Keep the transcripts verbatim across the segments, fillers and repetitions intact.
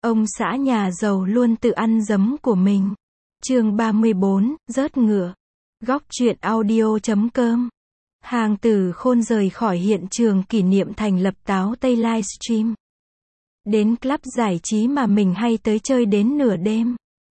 Ông xã nhà giàu luôn tự ăn giấm của mình. Chương ba mươi bốn, rớt ngựa. Góc truyện audio chấm com. Hàng Tử Khôn rời khỏi hiện trường kỷ niệm thành lập Táo Tây Livestream. Đến club giải trí mà mình hay tới chơi đến nửa đêm.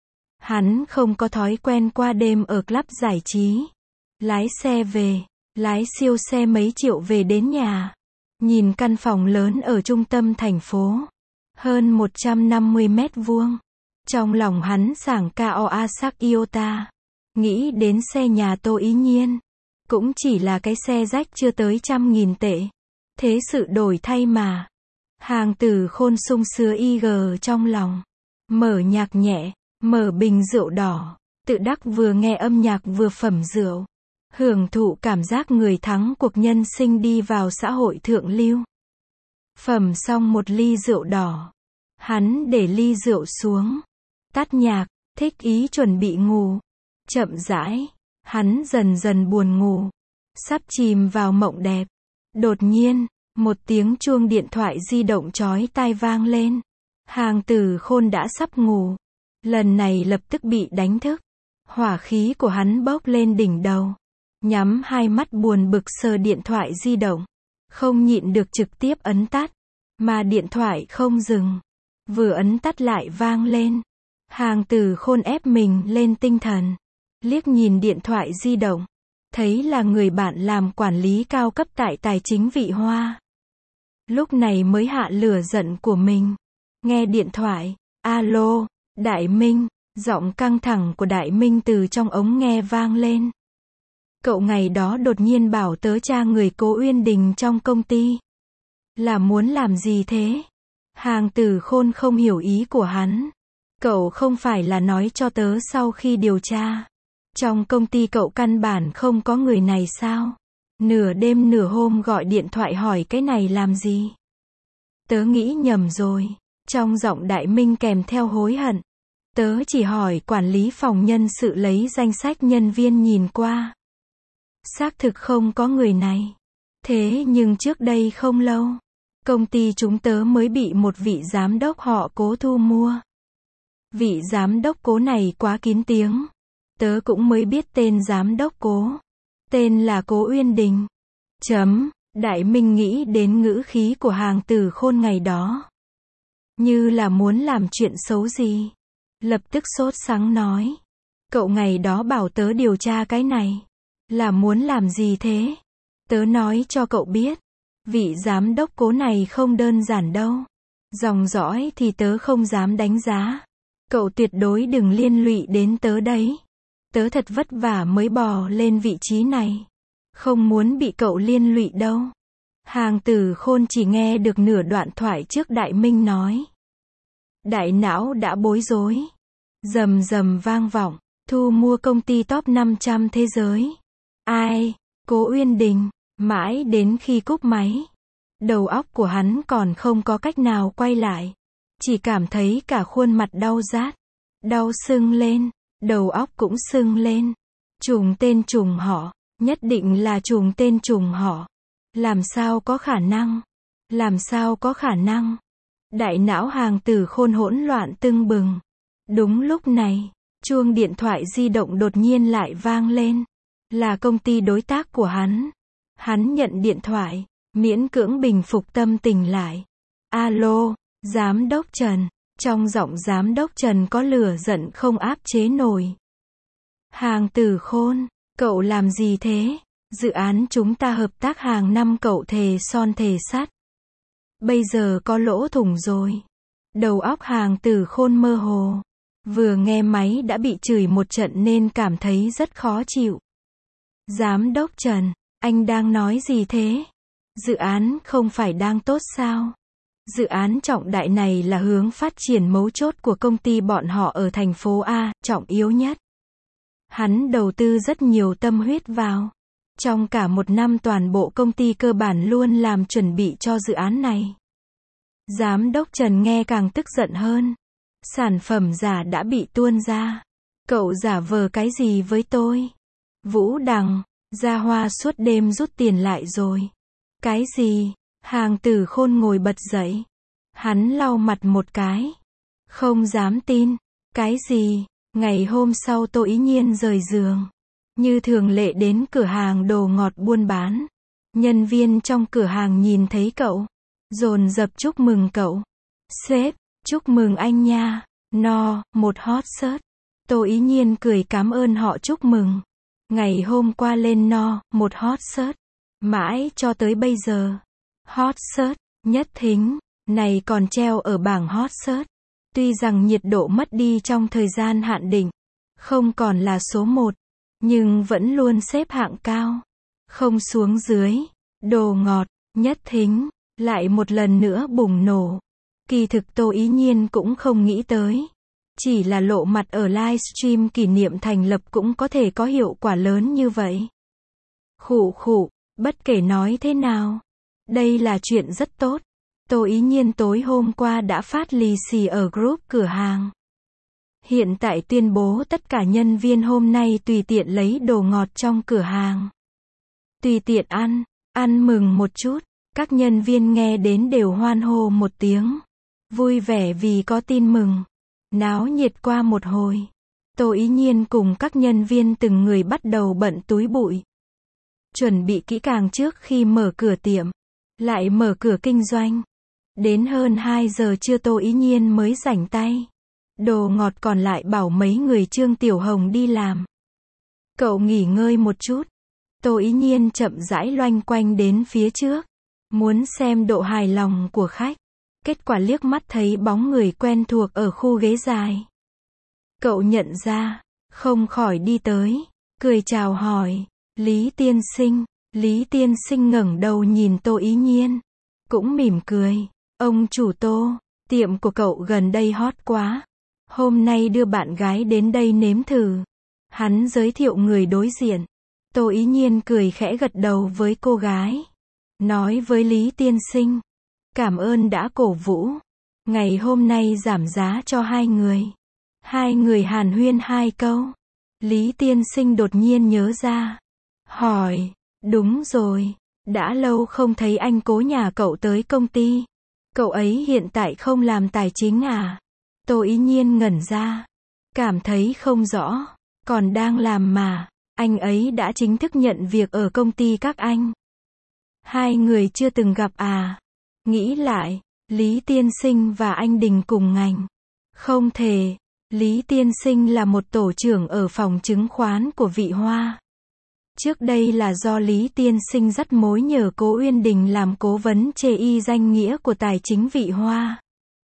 Hắn không có thói quen qua đêm ở club giải trí. Lái xe về, lái siêu xe mấy triệu về đến nhà. Nhìn căn phòng lớn ở trung tâm thành phố. Hơn một trăm năm mươi mét vuông. Trong lòng hắn sảng cao Asak Iota. Nghĩ đến xe nhà Tô Ý Nhiên. Cũng chỉ là cái xe rách chưa tới trăm nghìn tệ. Thế sự đổi thay mà. Hàng Tử Khôn sung sướng i giê trong lòng. Mở nhạc nhẹ, mở bình rượu đỏ. Tự đắc vừa nghe âm nhạc vừa phẩm rượu. Hưởng thụ cảm giác người thắng cuộc nhân sinh đi vào xã hội thượng lưu. Phẩm xong một ly rượu đỏ. Hắn để ly rượu xuống. Tắt nhạc, thích ý chuẩn bị ngủ. Chậm rãi, hắn dần dần buồn ngủ. Sắp chìm vào mộng đẹp. Đột nhiên, một tiếng chuông điện thoại di động chói tai vang lên. Hàng Tử Khôn đã sắp ngủ. Lần này lập tức bị đánh thức. Hỏa khí của hắn bốc lên đỉnh đầu. Nhắm hai mắt buồn bực sờ điện thoại di động. Không nhịn được trực tiếp ấn tắt. Mà điện thoại không dừng. Vừa ấn tắt lại vang lên. Hàng Tử Khôn ép mình lên tinh thần. Liếc nhìn điện thoại di động. Thấy là người bạn làm quản lý cao cấp tại Tài chính Vị Hoa. Lúc này mới hạ lửa giận của mình. Nghe điện thoại. Alo, Đại Minh. Giọng căng thẳng của Đại Minh từ trong ống nghe vang lên. Cậu ngày đó đột nhiên bảo tớ tra người Cố Uyên Đình trong công ty. Là muốn làm gì thế? Hàng Tử Khôn không hiểu ý của hắn. Cậu không phải là nói cho tớ sau khi điều tra. Trong công ty cậu căn bản không có người này sao? Nửa đêm nửa hôm gọi điện thoại hỏi cái này làm gì? Tớ nghĩ nhầm rồi. Trong giọng Đại Minh kèm theo hối hận. Tớ chỉ hỏi quản lý phòng nhân sự lấy danh sách nhân viên nhìn qua. Xác thực không có người này. Thế nhưng trước đây không lâu, công ty chúng tớ mới bị một vị giám đốc họ Cố thu mua. Vị giám đốc Cố này quá kín tiếng. Tớ cũng mới biết tên giám đốc Cố. Tên là Cố Uyên Đình. Chấm. Đại Minh nghĩ đến ngữ khí của Hàng Tử Khôn ngày đó. Như là muốn làm chuyện xấu gì. Lập tức sốt sắng nói. Cậu ngày đó bảo tớ điều tra cái này. Là muốn làm gì thế? Tớ nói cho cậu biết. Vị giám đốc Cố này không đơn giản đâu. Dòng dõi thì tớ không dám đánh giá. Cậu tuyệt đối đừng liên lụy đến tớ đấy. Tớ thật vất vả mới bò lên vị trí này. Không muốn bị cậu liên lụy đâu. Hàng Tử Khôn chỉ nghe được nửa đoạn thoại trước Đại Minh nói. Đại não đã bối rối. Rầm rầm vang vọng. Thu mua công ty top năm trăm thế giới. Ai? Cố Uyên Đình. Mãi đến khi cúp máy. Đầu óc của hắn còn không có cách nào quay lại. Chỉ cảm thấy cả khuôn mặt đau rát. Đau sưng lên. Đầu óc cũng sưng lên. Trùng tên trùng họ. Nhất định là trùng tên trùng họ. Làm sao có khả năng? Làm sao có khả năng? Đại não Hàng Tử Khôn hỗn loạn tưng bừng. Đúng lúc này, chuông điện thoại di động đột nhiên lại vang lên. Là công ty đối tác của hắn. Hắn nhận điện thoại, miễn cưỡng bình phục tâm tình lại. Alo, Giám đốc Trần. Trong giọng Giám đốc Trần có lửa giận không áp chế nổi. Hàng Tử Khôn, cậu làm gì thế? Dự án chúng ta hợp tác hàng năm cậu thề son thề sắt. Bây giờ có lỗ thủng rồi. Đầu óc Hàng Tử Khôn mơ hồ. Vừa nghe máy đã bị chửi một trận nên cảm thấy rất khó chịu. Giám đốc Trần, anh đang nói gì thế? Dự án không phải đang tốt sao? Dự án trọng đại này là hướng phát triển mấu chốt của công ty bọn họ ở thành phố A, trọng yếu nhất. Hắn đầu tư rất nhiều tâm huyết vào. Trong cả một năm toàn bộ công ty cơ bản luôn làm chuẩn bị cho dự án này. Giám đốc Trần nghe càng tức giận hơn. Sản phẩm giả đã bị tuôn ra. Cậu giả vờ cái gì với tôi? Vũ Đằng, Gia Hoa suốt đêm rút tiền lại rồi. Cái gì? Hàng Tử Khôn ngồi bật dậy. Hắn lau mặt một cái. Không dám tin. Cái gì? Ngày hôm sau Tô Ý Nhiên rời giường. Như thường lệ đến cửa hàng đồ ngọt buôn bán. Nhân viên trong cửa hàng nhìn thấy cậu. Dồn dập chúc mừng cậu. Sếp, chúc mừng anh nha. No, một hot search. Tô Ý Nhiên cười cảm ơn họ chúc mừng. Ngày hôm qua lên no, một hot search. Mãi cho tới bây giờ. Hot search, Nhất Thính, này còn treo ở bảng hot search. Tuy rằng nhiệt độ mất đi trong thời gian hạn định, không còn là số một, nhưng vẫn luôn xếp hạng cao. Không xuống dưới. Đồ ngọt, Nhất Thính, lại một lần nữa bùng nổ. Kỳ thực Tô Ý Nhiên cũng không nghĩ tới. Chỉ là lộ mặt ở livestream kỷ niệm thành lập cũng có thể có hiệu quả lớn như vậy. Khụ khụ, bất kể nói thế nào. Đây là chuyện rất tốt. Tô Ý Nhiên tối hôm qua đã phát lì xì ở group cửa hàng. Hiện tại tuyên bố tất cả nhân viên hôm nay tùy tiện lấy đồ ngọt trong cửa hàng. Tùy tiện ăn, ăn mừng một chút. Các nhân viên nghe đến đều hoan hô một tiếng. Vui vẻ vì có tin mừng. Náo nhiệt qua một hồi. Tô Ý Nhiên cùng các nhân viên từng người bắt đầu bận túi bụi. Chuẩn bị kỹ càng trước khi mở cửa tiệm. Lại mở cửa kinh doanh. Đến hơn hai giờ trưa Tô Ý Nhiên mới rảnh tay. Đồ ngọt còn lại bảo mấy người Trương Tiểu Hồng đi làm. Cậu nghỉ ngơi một chút. Tô Ý Nhiên chậm rãi loanh quanh đến phía trước. Muốn xem độ hài lòng của khách. Kết quả liếc mắt thấy bóng người quen thuộc ở khu ghế dài. Cậu nhận ra, không khỏi đi tới, cười chào hỏi. Lý tiên sinh. Lý tiên sinh ngẩng đầu nhìn Tô Ý Nhiên. Cũng mỉm cười. Ông chủ Tô, tiệm của cậu gần đây hot quá. Hôm nay đưa bạn gái đến đây nếm thử. Hắn giới thiệu người đối diện. Tô Ý Nhiên cười khẽ gật đầu với cô gái. Nói với Lý tiên sinh. Cảm ơn đã cổ vũ. Ngày hôm nay giảm giá cho hai người. Hai người hàn huyên hai câu. Lý tiên sinh đột nhiên nhớ ra. Hỏi, đúng rồi. Đã lâu không thấy anh Cố nhà cậu tới công ty. Cậu ấy hiện tại không làm tài chính à? Tô Ý Nhiên ngẩn ra. Cảm thấy không rõ. Còn đang làm mà. Anh ấy đã chính thức nhận việc ở công ty các anh. Hai người chưa từng gặp à? Nghĩ lại, Lý tiên sinh và anh Đình cùng ngành. Không thể. Lý tiên sinh là một tổ trưởng ở phòng chứng khoán của Vị Hoa. Trước đây là do Lý tiên sinh dắt mối nhờ Cố Uyên Đình làm cố vấn chê y danh nghĩa của tài chính Vị Hoa.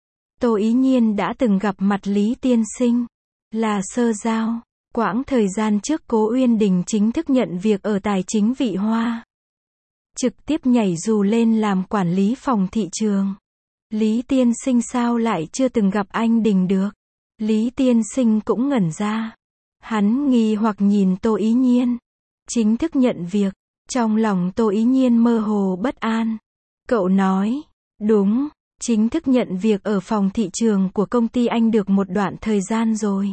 Tô Ý Nhiên đã từng gặp mặt Lý tiên sinh. Là sơ giao. Quãng thời gian trước Cố Uyên Đình chính thức nhận việc ở tài chính Vị Hoa. Trực tiếp nhảy dù lên làm quản lý phòng thị trường. Lý tiên sinh sao lại chưa từng gặp anh Đình được? Lý tiên sinh cũng ngẩn ra. Hắn nghi hoặc nhìn Tô Ý Nhiên. Chính thức nhận việc. Trong lòng Tô Ý Nhiên mơ hồ bất an. Cậu nói. Đúng, chính thức nhận việc ở phòng thị trường của công ty anh được một đoạn thời gian rồi.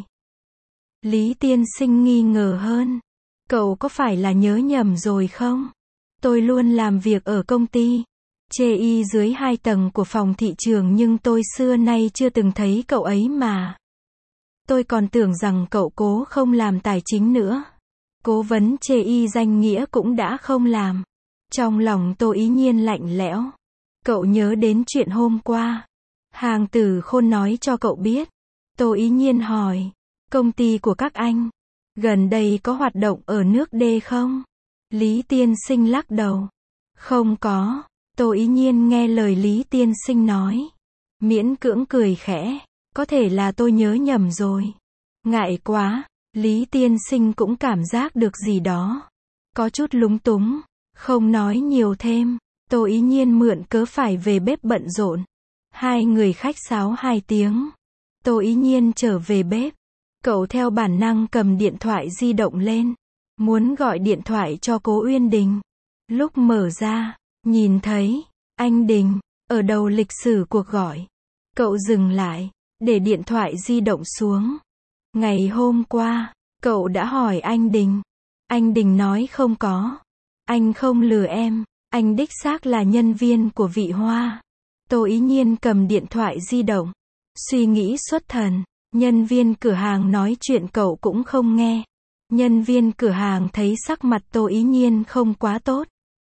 Lý tiên sinh nghi ngờ hơn. Cậu có phải là nhớ nhầm rồi không? Tôi luôn làm việc ở công ty chê y dưới hai tầng của phòng thị trường nhưng tôi xưa nay chưa từng thấy cậu ấy mà. Tôi còn tưởng rằng cậu Cố không làm tài chính nữa. Cố vấn chê y danh nghĩa cũng đã không làm. Trong lòng Tô Ý Nhiên lạnh lẽo. Cậu nhớ đến chuyện hôm qua. Hàng Tử Khôn nói cho cậu biết. Tô Ý Nhiên hỏi. Công ty của các anh gần đây có hoạt động ở nước D không? Lý tiên sinh lắc đầu. Không có. Tô Ý Nhiên nghe lời Lý tiên sinh nói. Miễn cưỡng cười khẽ. Có thể là tôi nhớ nhầm rồi. Ngại quá. Lý tiên sinh cũng cảm giác được gì đó. Có chút lúng túng. Không nói nhiều thêm. Tô Ý Nhiên mượn cớ phải về bếp bận rộn. Hai người khách sáo hai tiếng. Tô Ý Nhiên trở về bếp. Cậu theo bản năng cầm điện thoại di động lên. Muốn gọi điện thoại cho Cố Uyên Đình. Lúc mở ra, nhìn thấy, anh Đình, ở đầu lịch sử cuộc gọi. Cậu dừng lại, để điện thoại di động xuống. Ngày hôm qua, cậu đã hỏi anh Đình. Anh Đình nói không có. Anh không lừa em, anh đích xác là nhân viên của Vị Hoa. Tô Ý Nhiên cầm điện thoại di động. Suy nghĩ xuất thần, nhân viên cửa hàng nói chuyện cậu cũng không nghe. Nhân viên cửa hàng thấy sắc mặt Tô Ý Nhiên không quá tốt.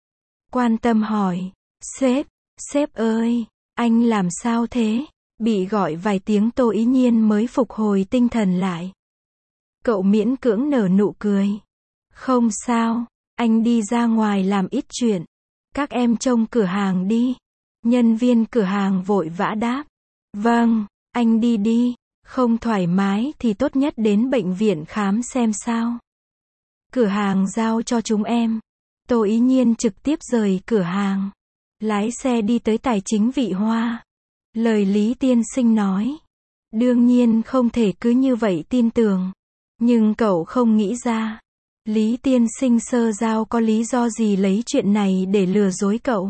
Quan tâm hỏi, sếp, sếp ơi, anh làm sao thế? Bị gọi vài tiếng Tô Ý Nhiên mới phục hồi tinh thần lại. Cậu miễn cưỡng nở nụ cười. Không sao, anh đi ra ngoài làm ít chuyện. Các em trông cửa hàng đi. Nhân viên cửa hàng vội vã đáp. Vâng, anh đi đi, không thoải mái thì tốt nhất đến bệnh viện khám xem sao. Cửa hàng giao cho chúng em. Tô Ý Nhiên trực tiếp rời cửa hàng. Lái xe đi tới Tài Chính Vị Hoa. Lời Lý tiên sinh nói. Đương nhiên không thể cứ như vậy tin tưởng. Nhưng cậu không nghĩ ra. Lý tiên sinh sơ giao có lý do gì lấy chuyện này để lừa dối cậu.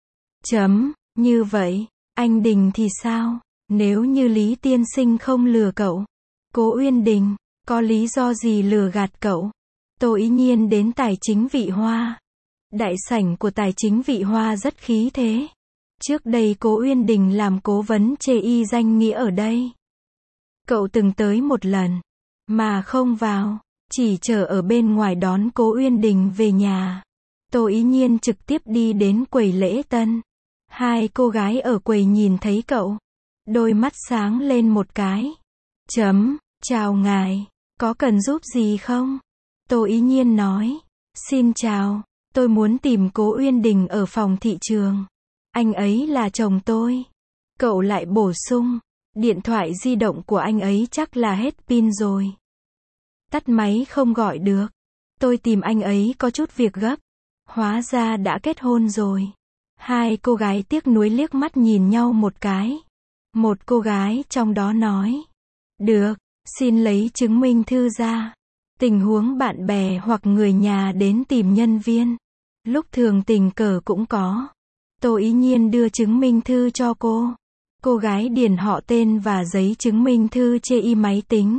Chấm, như vậy, anh Đình thì sao? Nếu như Lý tiên sinh không lừa cậu, Cố Uyên Đình, có lý do gì lừa gạt cậu? Tô Ý Nhiên đến Tài Chính Vị Hoa. Đại sảnh của Tài Chính Vị Hoa rất khí thế. Trước đây Cố Uyên Đình làm cố vấn chê y danh nghĩa ở đây. Cậu từng tới một lần, mà không vào, chỉ chờ ở bên ngoài đón Cố Uyên Đình về nhà. Tô Ý Nhiên trực tiếp đi đến quầy lễ tân. Hai cô gái ở quầy nhìn thấy cậu, đôi mắt sáng lên một cái. Chấm, chào ngài, có cần giúp gì không? Tô Ý Nhiên nói, xin chào, tôi muốn tìm Cố Uyên Đình ở phòng thị trường. Anh ấy là chồng tôi. Cậu lại bổ sung, điện thoại di động của anh ấy chắc là hết pin rồi. Tắt máy không gọi được. Tôi tìm anh ấy có chút việc gấp. Hóa ra đã kết hôn rồi. Hai cô gái tiếc nuối liếc mắt nhìn nhau một cái. Một cô gái trong đó nói, được, xin lấy chứng minh thư ra. Tình huống bạn bè hoặc người nhà đến tìm nhân viên, lúc thường tình cờ cũng có. Tô Ý Nhiên đưa chứng minh thư cho cô. Cô gái điền họ tên và giấy chứng minh thư chê y máy tính.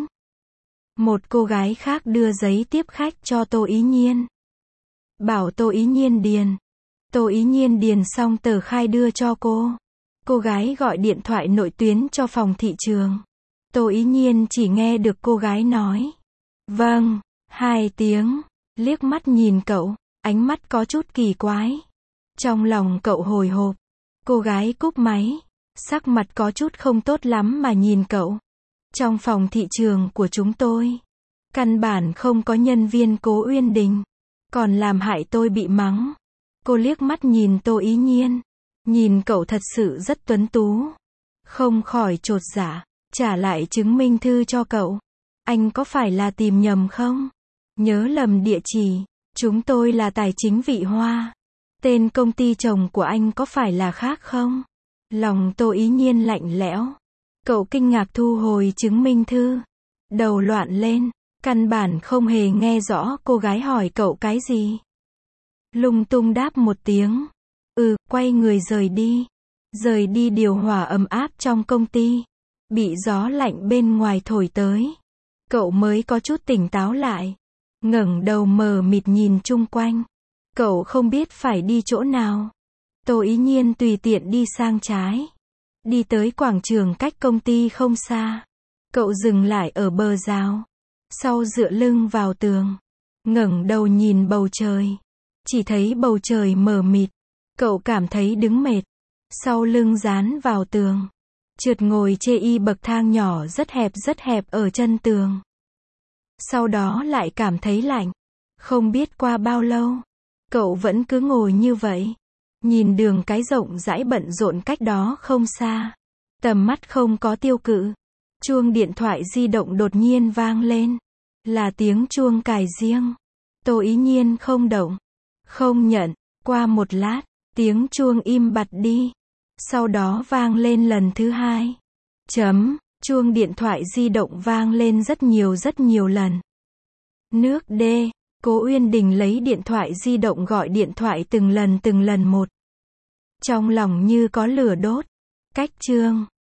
Một cô gái khác đưa giấy tiếp khách cho Tô Ý Nhiên. Bảo Tô Ý Nhiên điền. Tô Ý Nhiên điền xong tờ khai đưa cho cô. Cô gái gọi điện thoại nội tuyến cho phòng thị trường. Tô Ý Nhiên chỉ nghe được cô gái nói, vâng, hai tiếng, liếc mắt nhìn cậu, ánh mắt có chút kỳ quái. Trong lòng cậu hồi hộp. Cô gái cúp máy, sắc mặt có chút không tốt lắm mà nhìn cậu. Trong phòng thị trường của chúng tôi, căn bản không có nhân viên Cố Uyên Đình, còn làm hại tôi bị mắng. Cô liếc mắt nhìn Tô Ý Nhiên, nhìn cậu thật sự rất tuấn tú, không khỏi chột dạ, trả lại chứng minh thư cho cậu. Anh có phải là tìm nhầm không? Nhớ lầm địa chỉ, chúng tôi là Tài Chính Vị Hoa. Tên công ty chồng của anh có phải là khác không? Lòng Tô Ý Nhiên lạnh lẽo. Cậu kinh ngạc thu hồi chứng minh thư. Đầu loạn lên, căn bản không hề nghe rõ cô gái hỏi cậu cái gì. Lung tung đáp một tiếng. Ừ, quay người rời đi. Rời đi điều hòa ấm áp trong công ty. Bị gió lạnh bên ngoài thổi tới. Cậu mới có chút tỉnh táo lại. Ngẩng đầu mờ mịt nhìn chung quanh. Cậu không biết phải đi chỗ nào. Tô Ý Nhiên tùy tiện đi sang trái. Đi tới quảng trường cách công ty không xa. Cậu dừng lại ở bờ rào. Sau dựa lưng vào tường. Ngẩng đầu nhìn bầu trời. Chỉ thấy bầu trời mờ mịt. Cậu cảm thấy đứng mệt. Sau lưng dán vào tường. Trượt ngồi chê y bậc thang nhỏ rất hẹp rất hẹp ở chân tường. Sau đó lại cảm thấy lạnh. Không biết qua bao lâu. Cậu vẫn cứ ngồi như vậy. Nhìn đường cái rộng rãi bận rộn cách đó không xa. Tầm mắt không có tiêu cự. Chuông điện thoại di động đột nhiên vang lên. Là tiếng chuông cài riêng. Tô Ý Nhiên không động. Không nhận. Qua một lát, tiếng chuông im bặt đi. Sau đó vang lên lần thứ hai. Chấm. Chuông điện thoại di động vang lên rất nhiều rất nhiều lần. Nước D. Cố Uyên Đình lấy điện thoại di động gọi điện thoại từng lần từng lần một. Trong lòng như có lửa đốt. Cách chương.